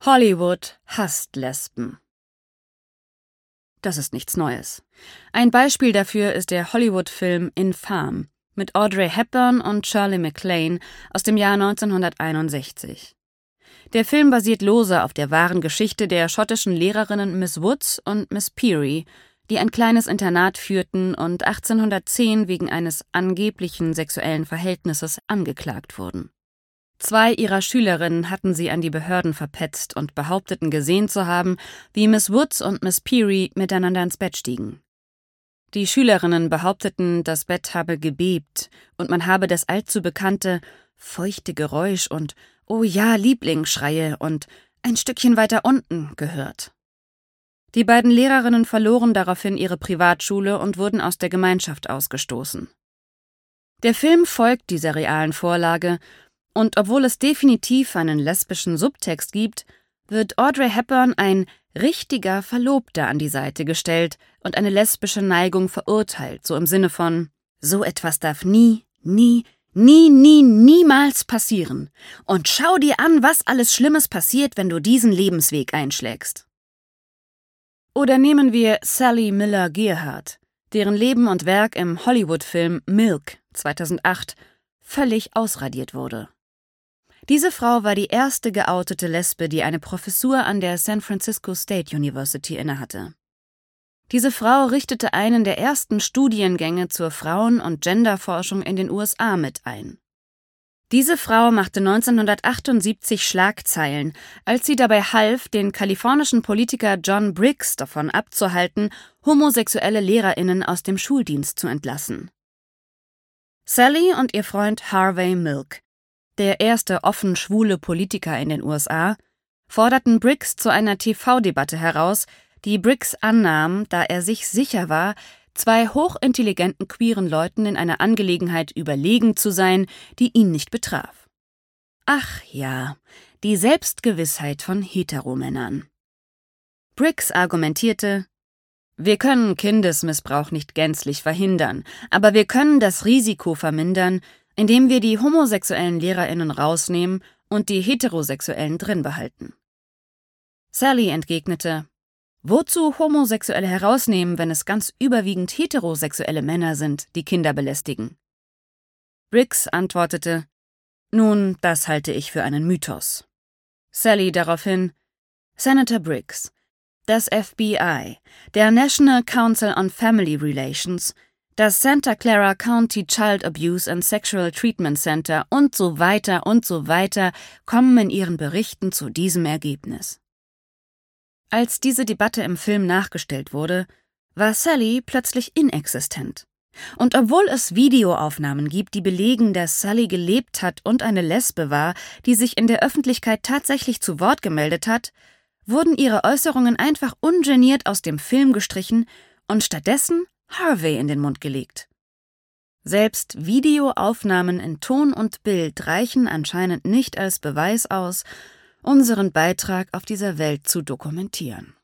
Hollywood hasst Lesben. Das ist nichts Neues. Ein Beispiel dafür ist der Hollywood-Film Infame mit Audrey Hepburn und Shirley MacLaine aus dem Jahr 1961. Der Film basiert lose auf der wahren Geschichte der schottischen Lehrerinnen Miss Woods und Miss Peary, die ein kleines Internat führten und 1810 wegen eines angeblichen sexuellen Verhältnisses angeklagt wurden. 2 ihrer Schülerinnen hatten sie an die Behörden verpetzt und behaupteten gesehen zu haben, wie Miss Woods und Miss Peary miteinander ins Bett stiegen. Die Schülerinnen behaupteten, das Bett habe gebebt und man habe das allzu bekannte feuchte Geräusch und »Oh ja, Liebling«-Schreie und »ein Stückchen weiter unten« gehört. Die beiden Lehrerinnen verloren daraufhin ihre Privatschule und wurden aus der Gemeinschaft ausgestoßen. Der Film folgt dieser realen Vorlage, und obwohl es definitiv einen lesbischen Subtext gibt, wird Audrey Hepburn ein richtiger Verlobter an die Seite gestellt und eine lesbische Neigung verurteilt, so im Sinne von »So etwas darf niemals passieren. Und schau dir an, was alles Schlimmes passiert, wenn du diesen Lebensweg einschlägst.« Oder nehmen wir Sally Miller Gerhardt, deren Leben und Werk im Hollywood-Film Milk 2008 völlig ausradiert wurde. Diese Frau war die erste geoutete Lesbe, die eine Professur an der San Francisco State University innehatte. Diese Frau richtete einen der ersten Studiengänge zur Frauen- und Genderforschung in den USA mit ein. Diese Frau machte 1978 Schlagzeilen, als sie dabei half, den kalifornischen Politiker John Briggs davon abzuhalten, homosexuelle LehrerInnen aus dem Schuldienst zu entlassen. Sally und ihr Freund Harvey Milk, der erste offen schwule Politiker in den USA, forderten Briggs zu einer TV-Debatte heraus, die Briggs annahm, da er sich sicher war, 2 hochintelligenten queeren Leuten in einer Angelegenheit überlegen zu sein, die ihn nicht betraf. Ach ja, die Selbstgewissheit von Heteromännern. Briggs argumentierte: Wir können Kindesmissbrauch nicht gänzlich verhindern, aber wir können das Risiko vermindern, indem wir die homosexuellen LehrerInnen rausnehmen und die Heterosexuellen drin behalten. Sally entgegnete: Wozu Homosexuelle herausnehmen, wenn es ganz überwiegend heterosexuelle Männer sind, die Kinder belästigen? Briggs antwortete: Nun, das halte ich für einen Mythos. Sally daraufhin: Senator Briggs, das FBI, der National Council on Family Relations, das Santa Clara County Child Abuse and Sexual Treatment Center und so weiter kommen in ihren Berichten zu diesem Ergebnis. Als diese Debatte im Film nachgestellt wurde, war Sally plötzlich inexistent. Und obwohl es Videoaufnahmen gibt, die belegen, dass Sally gelebt hat und eine Lesbe war, die sich in der Öffentlichkeit tatsächlich zu Wort gemeldet hat, wurden ihre Äußerungen einfach ungeniert aus dem Film gestrichen und stattdessen Harvey in den Mund gelegt. Selbst Videoaufnahmen in Ton und Bild reichen anscheinend nicht als Beweis aus, unseren Beitrag auf dieser Welt zu dokumentieren.